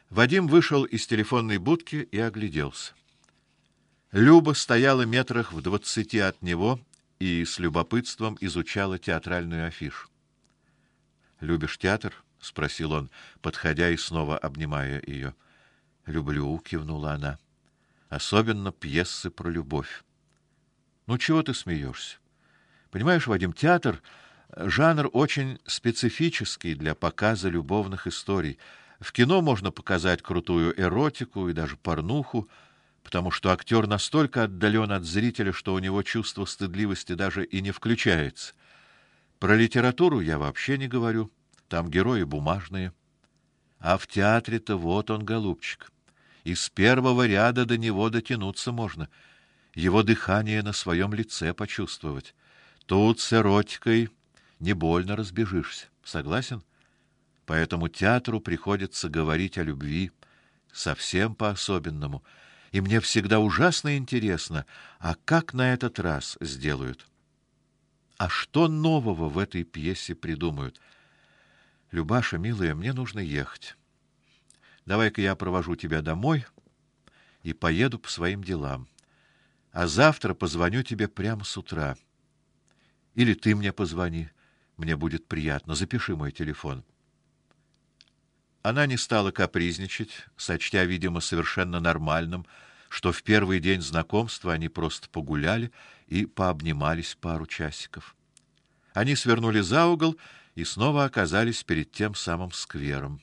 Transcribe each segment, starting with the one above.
Вадим вышел из телефонной будки и огляделся. Люба стояла метрах в 20 от него и с любопытством изучала театральную афишу. «Любишь театр?» — спросил он, подходя и снова обнимая ее. «Люблю», — кивнула она. «Особенно пьесы про любовь». «Ну, чего ты смеешься? Понимаешь, Вадим, театр — жанр очень специфический для показа любовных историй. В кино можно показать крутую эротику и даже порнуху, потому что актер настолько отдален от зрителя, что у него чувство стыдливости даже и не включается. Про литературу я вообще не говорю, там герои бумажные. А в театре-то вот он, голубчик. Из первого ряда до него дотянуться можно, его дыхание на своем лице почувствовать. Тут с эротикой не больно разбежишься. Согласен? Поэтому театру приходится говорить о любви совсем по-особенному. И мне всегда ужасно интересно, а как на этот раз сделают? А что нового в этой пьесе придумают? Любаша, милая, мне нужно ехать. Давай-ка я провожу тебя домой и поеду по своим делам. А завтра позвоню тебе прямо с утра. Или ты мне позвони. Мне будет приятно. Запиши мой телефон. Она не стала капризничать, сочтя, видимо, совершенно нормальным, что в первый день знакомства они просто погуляли и пообнимались пару часиков. Они свернули за угол и снова оказались перед тем самым сквером.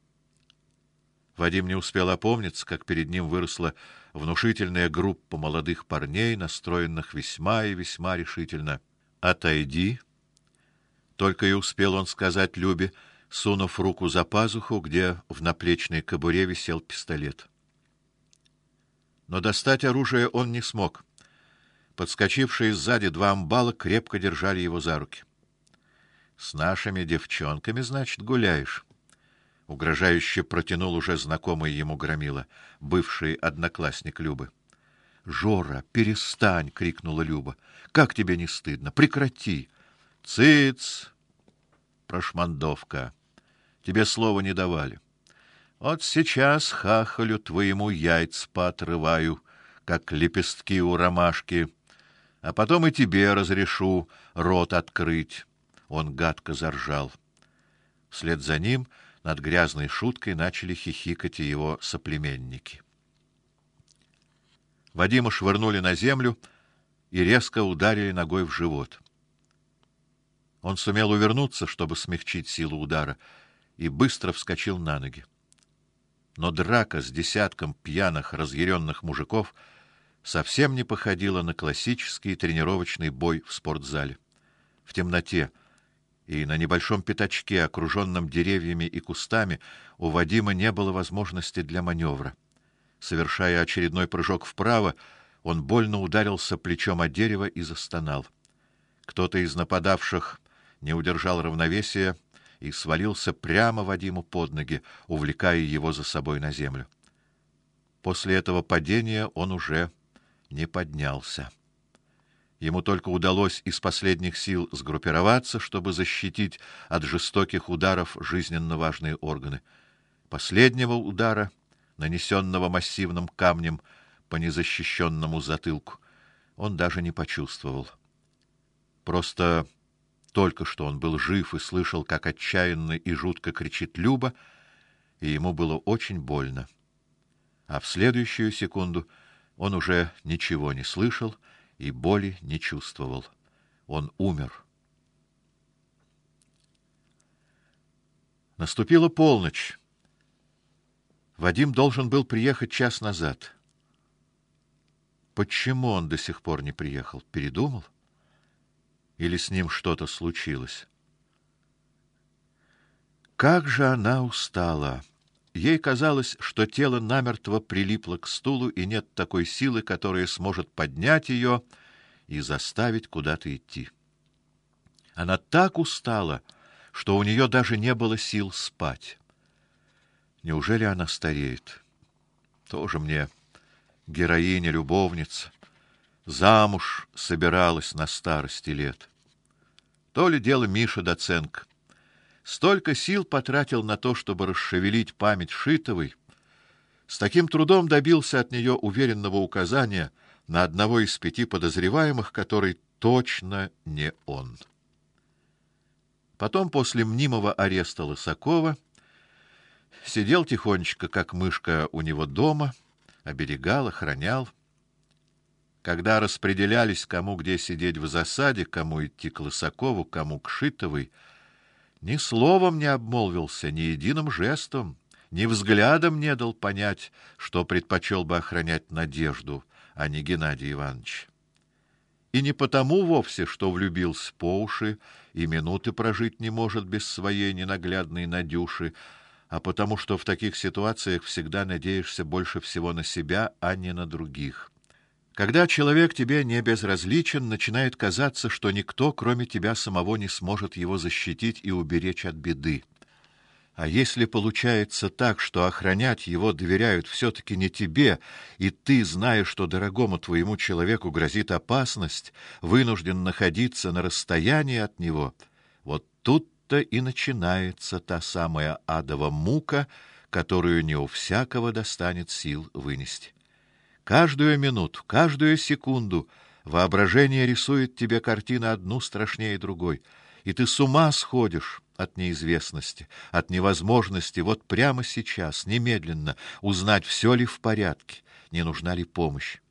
Вадим не успел опомниться, как перед ним выросла внушительная группа молодых парней, настроенных весьма и весьма решительно. «Отойди!» — только и успел он сказать Любе, сунув руку за пазуху, где в наплечной кобуре висел пистолет. Но достать оружие он не смог. Подскочившие сзади два амбала крепко держали его за руки. «С нашими девчонками, значит, гуляешь?» — угрожающе протянул уже знакомый ему громила, бывший одноклассник Любы. «Жора, перестань!» — крикнула Люба. «Как тебе не стыдно? Прекрати!» «Цыц! Прошмандовка! Тебе слова не давали. Вот сейчас хахалю твоему яйца поотрываю, как лепестки у ромашки, а потом и тебе разрешу рот открыть». Он гадко заржал. Вслед за ним над грязной шуткой начали хихикать и его соплеменники. Вадима швырнули на землю и резко ударили ногой в живот. Он сумел увернуться, чтобы смягчить силу удара, и быстро вскочил на ноги. Но драка с десятком пьяных, разъяренных мужиков совсем не походила на классический тренировочный бой в спортзале. В темноте и на небольшом пятачке, окруженном деревьями и кустами, у Вадима не было возможности для маневра. Совершая очередной прыжок вправо, он больно ударился плечом о дерево и застонал. Кто-то из нападавших не удержал равновесия и свалился прямо Вадиму под ноги, увлекая его за собой на землю. После этого падения он уже не поднялся. Ему только удалось из последних сил сгруппироваться, чтобы защитить от жестоких ударов жизненно важные органы. Последнего удара, нанесенного массивным камнем по незащищенному затылку, он даже не почувствовал. Просто только что он был жив и слышал, как отчаянно и жутко кричит Люба, и ему было очень больно. А в следующую секунду он уже ничего не слышал и боли не чувствовал. Он умер. Наступила полночь. Вадим должен был приехать час назад. Почему он до сих пор не приехал? Передумал? Или с ним что-то случилось? Как же она устала! Ей казалось, что тело намертво прилипло к стулу, и нет такой силы, которая сможет поднять ее и заставить куда-то идти. Она так устала, что у нее даже не было сил спать. Неужели она стареет? Тоже мне героиня, любовница, замуж собиралась на старости лет. То ли дело Миша Доценко. Столько сил потратил на то, чтобы расшевелить память Шитовой, С таким трудом добился от нее уверенного указания на одного из 5 подозреваемых, который точно не он. Потом, после мнимого ареста Лысакова, сидел тихонечко, как мышка, у него дома, оберегал, охранял. Когда распределялись, кому где сидеть в засаде, кому идти к Лысакову, кому к Шитовой, ни словом не обмолвился, ни единым жестом, ни взглядом не дал понять, что предпочел бы охранять Надежду, а не Геннадия Ивановича. И не потому вовсе, что влюбился по уши и минуты прожить не может без своей ненаглядной Надюши, а потому что в таких ситуациях всегда надеешься больше всего на себя, а не на других. Когда человек тебе не безразличен, начинает казаться, что никто, кроме тебя самого, не сможет его защитить и уберечь от беды. А если получается так, что охранять его доверяют все-таки не тебе, и ты, зная, что дорогому твоему человеку грозит опасность, вынужден находиться на расстоянии от него, вот тут-то и начинается та самая адова мука, которую не у всякого достанет сил вынести. Каждую минуту, каждую секунду воображение рисует тебе картины одну страшнее другой, и ты с ума сходишь от неизвестности, от невозможности вот прямо сейчас, немедленно узнать, все ли в порядке, не нужна ли помощь.